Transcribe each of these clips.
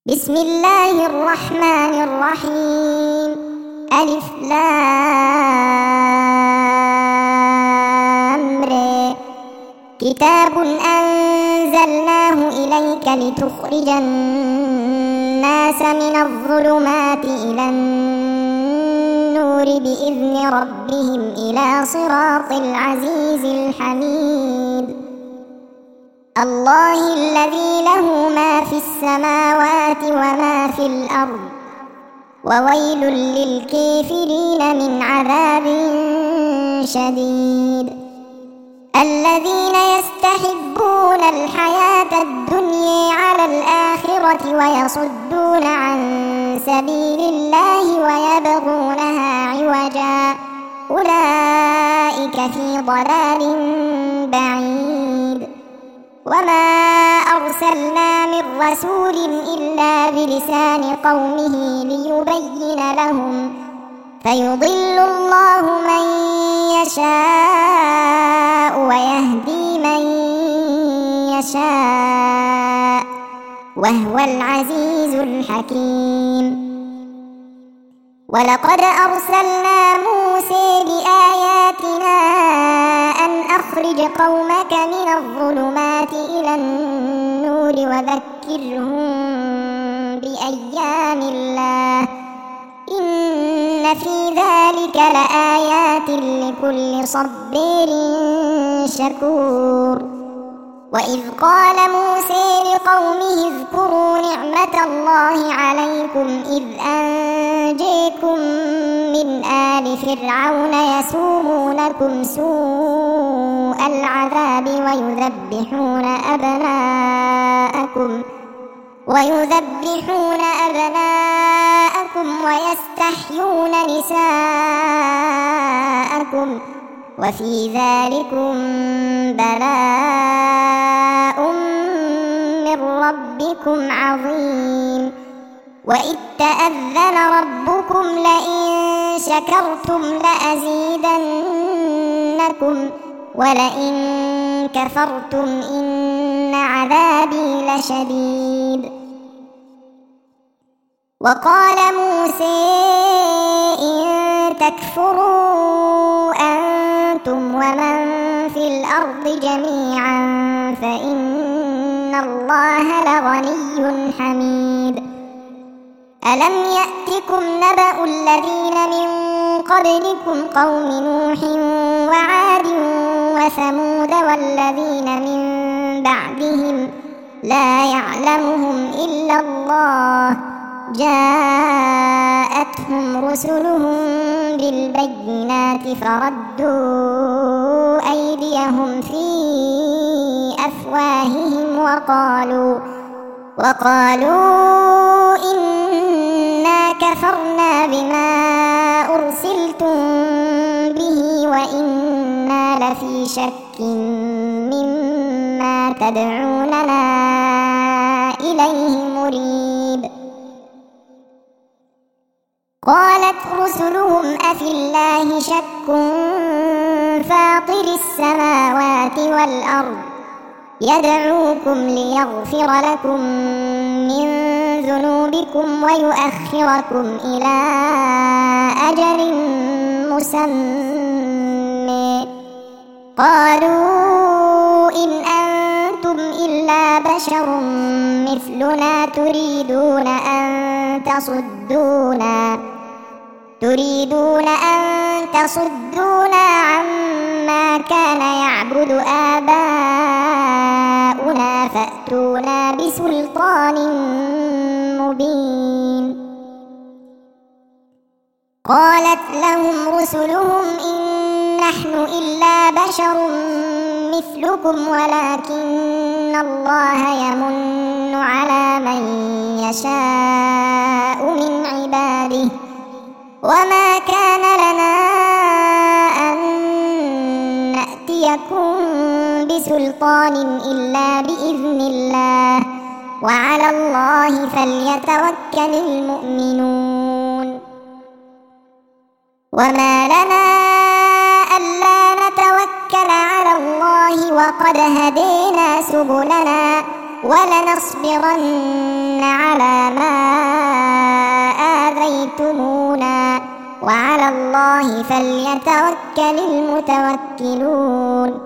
بسم الله الرحمن الرحيم. ألف لام ر. كتاب أنزلناه إليك لتخرج الناس من الظلمات إلى النور بإذن ربهم إلى صراط العزيز الحميد. الله الذي له ما في السماوات وما في الأرض، وويل للكافرين من عذاب شديد. الذين يستحبون الحياة الدنيا على الآخرة ويصدون عن سبيل الله ويبغونها عوجا، أولئك في ضلال بعيد. وما أرسلنا من رسول إلا بلسان قومه ليبين لهم، فيضل الله من يشاء ويهدي من يشاء، وهو العزيز الحكيم. ولقد أرسلنا موسى بآياتنا أن أخرج قومك من الظلمات إلى النور وذكرهم بأيام الله، إن في ذلك لآيات لكل صبير شكور. وإذ قال موسى لقومه اذكروا نعمة الله عليكم إذ أنجيكم من آل فرعون يسومونكم سوء العذاب ويذبحون أبناءكم ويستحيون نساءكم، وفي ذلكم بلاء من ربكم عظيم. وإذ تأذن ربكم لئن شكرتم لأزيدنكم ولئن كفرتم إن عذابي لشديد. وقال موسى إن تكفروا أنتم ومن في الأرض جميعا فإن الله لغني حميد. ألم يأتكم نبأ الذين من قبلكم قوم نوح وعاد وثمود والذين من بعدهم لا يعلمهم إلا الله، جاءتهم رسلهم بالبينات فردوا أيديهم في أفواههم وقالوا إنا كفرنا بما أرسلتم به وإنا لفي شك مما تدعوننا إليه مريب. قالت رسلهم أفي الله شك فاطر السماوات والأرض يدعوكم ليغفر لكم من ذنوبكم ويؤخركم إلى أجل مسمى، قالوا إن أنتم إلا بشر مثلنا تريدون أن تصدونا عما كان يعبد آباؤنا فأتونا بسلطان مبين. قالت لهم رسلهم إن نحن إلا بشر مثلكم ولكن الله يمن على من يشاء من عباده، وما كان لنا أن نأتيكم بسلطان إلا بإذن الله، وعلى الله فليتوكل المؤمنون. وما لنا ألا نتوكل على الله وقد هدينا سبلنا ولنصبرن على ما آذيتمونا وعلى الله فليتوكل المتوكلون.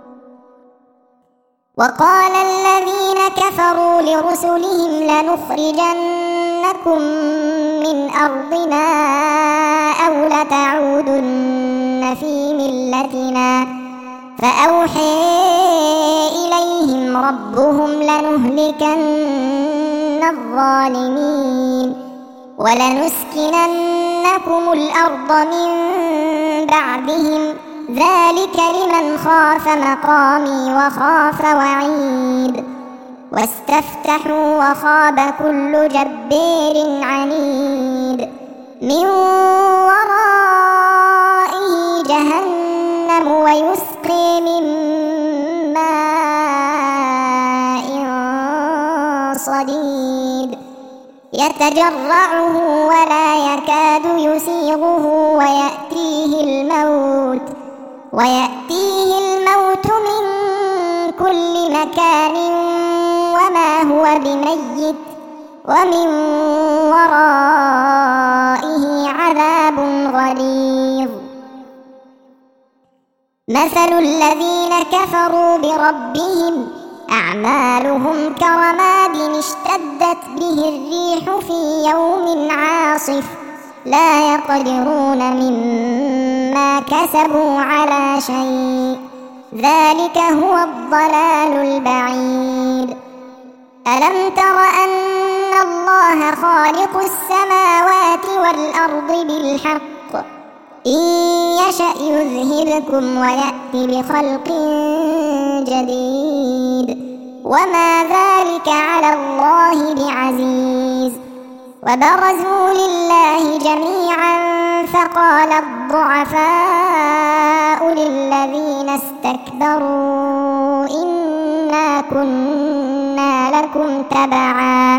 وقال الذين كفروا لرسلهم لنخرجنكم من أرضنا أو لتعودن في ملتنا فأوحي إليهم ربهم لنهلكن الظالمين ولنسكننكم الأرض من بعدهم ذلك لمن خاف مقامي وخاف وعيد. واستفتحوا وخاب كل جبار عنيد من ورائه جهنم ويسقي من ماء صديد يتجرعه ولا يكاد يسيغه ويأتيه الموت من كل مكان وما هو بميت ومن ورائه عذاب غليظ. مثل الذين كفروا بربهم أعمالهم كرماد اشتدت به الريح في يوم عاصف لا يقدرون مما كسبوا على شيء ذلك هو الضلال البعيد. ألم تر أن الله خالق السماوات والأرض بالحق إن يشأ يذهبكم ويأتي بخلق جديد وما ذلك على الله بعزيز. وبرزوا لله جميعا فقال الضعفاء للذين استكبروا إنا كنا لكم تبعا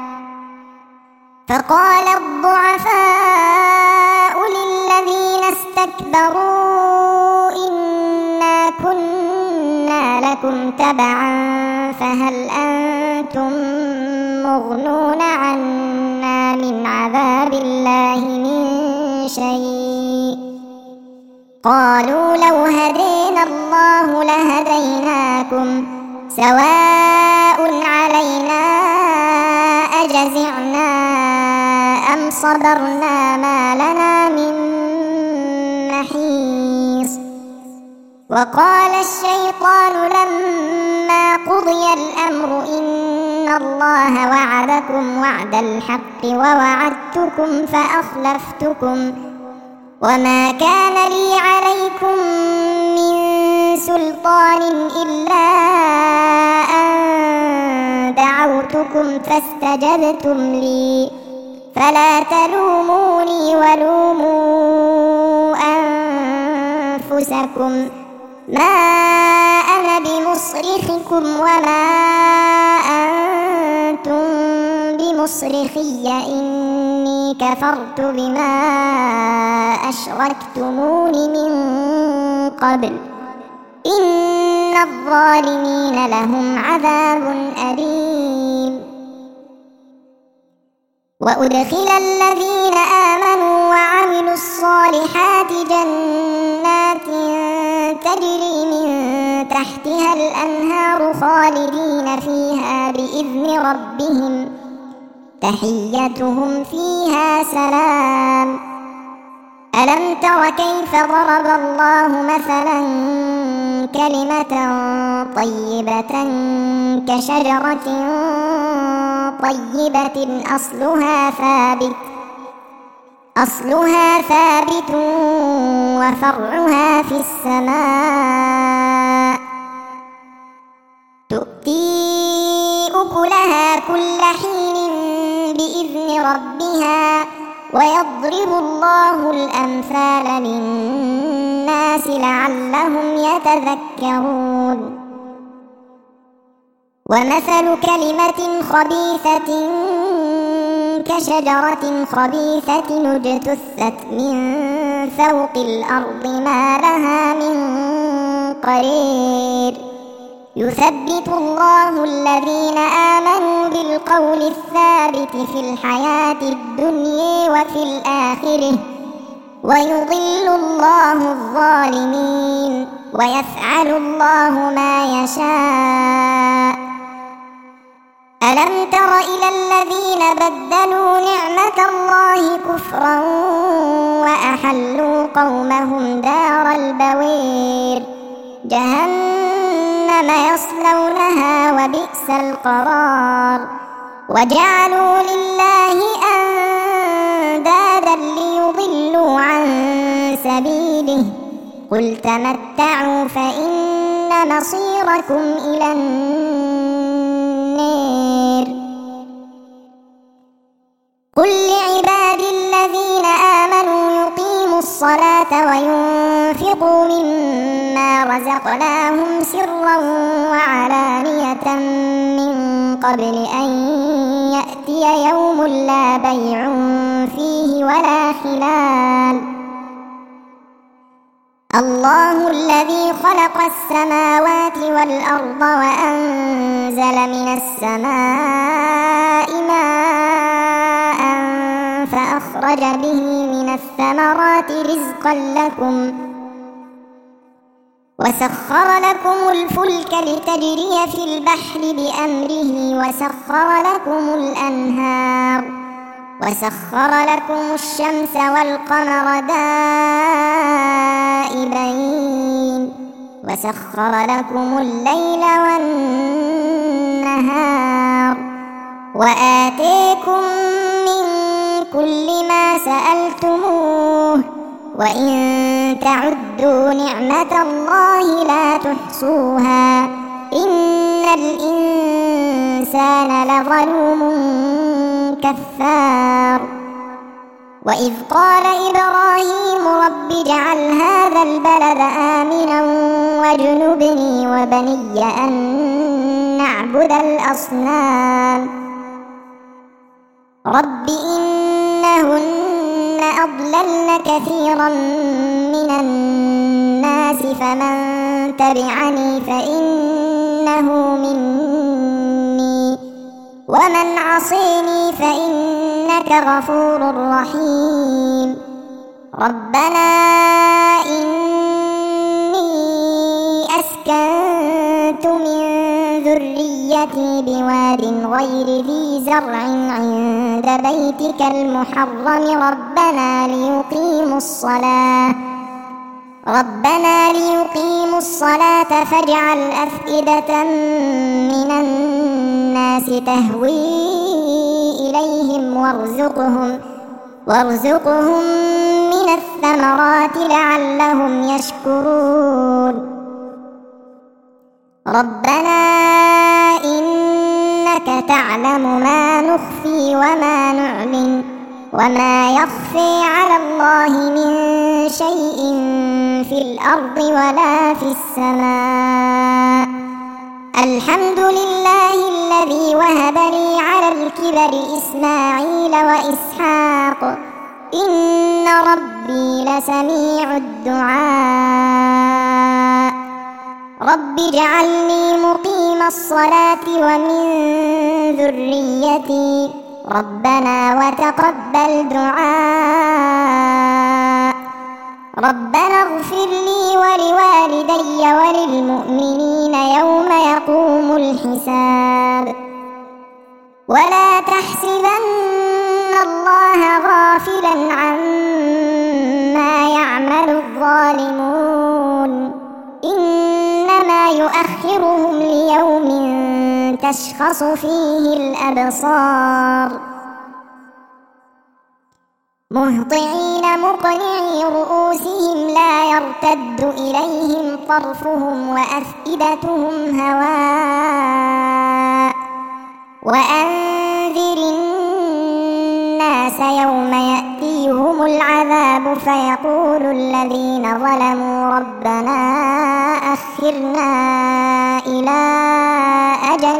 فهل أنتم مغنون عنا من عذاب الله من شيء قالوا لو هدينا الله لهديناكم سواء علينا أجزعنا أم صبرنا ما لنا من محيص. وقال الشيطان لما قضي الأمر إن الله وعدكم وعد الحق ووعدتكم فأخلفتكم وما كان لي عليكم من سلطان إلا أن دعوتكم فاستجبتم لي فلا تلوموني ولوموا أنفسكم ما أنا بمصرخكم وما أنتم بمصرخي إني كفرت بما أشركتمون من قبل إن الظالمين لهم عذاب أليم. وأدخل الذين آمنوا وعملوا الصالحات جنات تجري من تحتها الأنهار خالدين فيها بإذن ربهم تحيتهم فيها سلام. ألم تر كيف ضرب الله مثلا كلمة طيبة كشجرة طيبة أصلها ثابت وفرعها في السماء تؤتي أكلها كل حين بإذن ربها ويضرب الله الأمثال للناس لعلهم يتذكرون. ومثل كلمة خبيثة كشجرة خبيثة اجتثت من فوق الأرض ما لها من قرير يثبت الله الذين آمنوا بالقول الثابت في الحياة الدنيا وفي الآخرة ويضل الله الظالمين ويفعل الله ما يشاء. ألم تر إلى الذين بدلوا نعمة الله كفرا وأحلوا قومهم دار البوير جهنم يصلونها وبئس القرار وجعلوا لله أندادا ليضلوا عن سبيله قل تمتعوا فإن مصيركم إلى النار. قل لعبادي الذين آمنوا يقيموا الصلاة وينفقوا مما رزقناهم سرا وعلانية من قبل أن يأتي يوم لا بيع فيه ولا خلال. الله الذي خلق السماوات والأرض وأنزل من السماء ماء فأخرج به من الثمرات رزقا لكم وسخر لكم الفلك لتجري في البحر بأمره وسخر لكم الأنهار وسخر لكم الشمس والقمر دائبين وسخر لكم الليل والنهار وآتيكم من كل ما سألتموه وإن تعدوا نعمة الله لا تحصوها إن الإنسان لظلوم كفار. وإذ قال إبراهيم رب اجعل هذا البلد آمنا واجنبني وبني أن نعبد الأصنام رب إنهن أضللن كثيرا من الناس فمن تبعني فإنه مني ومن عصيني فإنك غفور رحيم. ربنا إني أسكنت من ذريتي بواد غير ذي زرع عند بيتك المحرم ربنا ليقيموا الصلاة فاجعل أفئدة من الناس تهوي إليهم وارزقهم من الثمرات لعلهم يشكرون. ربنا إنك تعلم ما نخفي وما نعلن وما يخفي على الله من شيء في الأرض ولا في السماء. الحمد لله الذي وهب لي على الكبر إسماعيل وإسحاق إن ربي لسميع الدعاء. رب اجعلني مقيم الصلاة ومن ذريتي ربنا وتقبل دعاء. ربنا اغفر لي ولوالدي وللمؤمنين يوم يقوم الحساب. ولا تحسبن الله غافلا عما يعمل الظالمون إنما يؤخرهم ليوم تشخص فيه الأبصار مهطعين مقنعي رؤوسهم لا يرتد إليهم طرفهم وأفئدتهم هواء. وأنذر الناس يوم يأتيهم العذاب فيقول الذين ظلموا ربنا أخرنا إلى أجل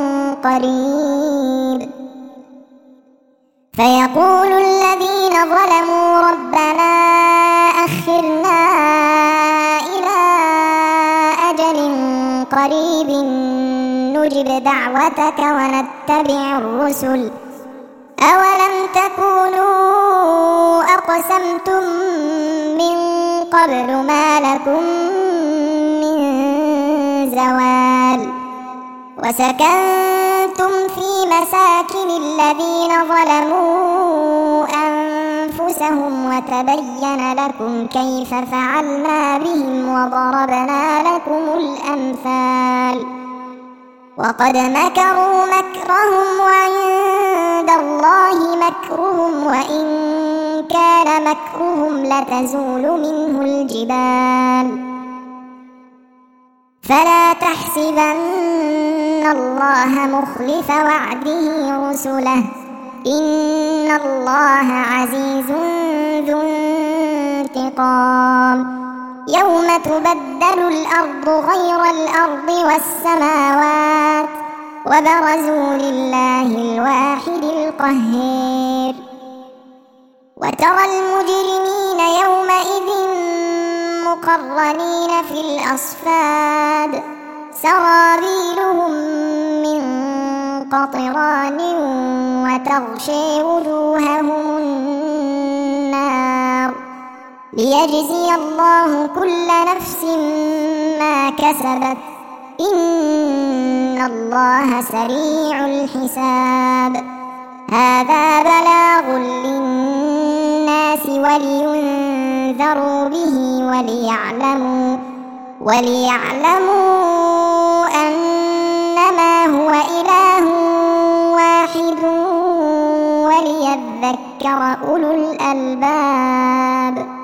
قريب فيقول الذين ظلموا ربنا أخرنا إلى أجل قريب نجب دعوتك ونتبع الرسل أولم تكونوا أقسمتم من قبل ما لكم من زوال وسكنتم في مساكن الذين ظلموا أنفسهم وتبين لكم كيف فعلنا بهم وضربنا لكم الأمثال وقد مكروا مكرهم وعند الله مكرهم وإن كان مكرهم لتزول منه الجبال فلا تحسبن الله مخلف وعده رسله إن الله عزيز ذو انتقام يوم تبدل الأرض غير الأرض والسماوات وبرزوا لله الواحد القهار وترى المجرمين يومئذ مقرنين في الأصفاد سرابيلهم من قطران وتغشي وجوههم النار ليجزي الله كل نفس ما كسبت إن الله سريع الحساب هذا بلاغ للناس ولينذروا به وليعلموا أنما هو إله واحد وليذكر أولو الألباب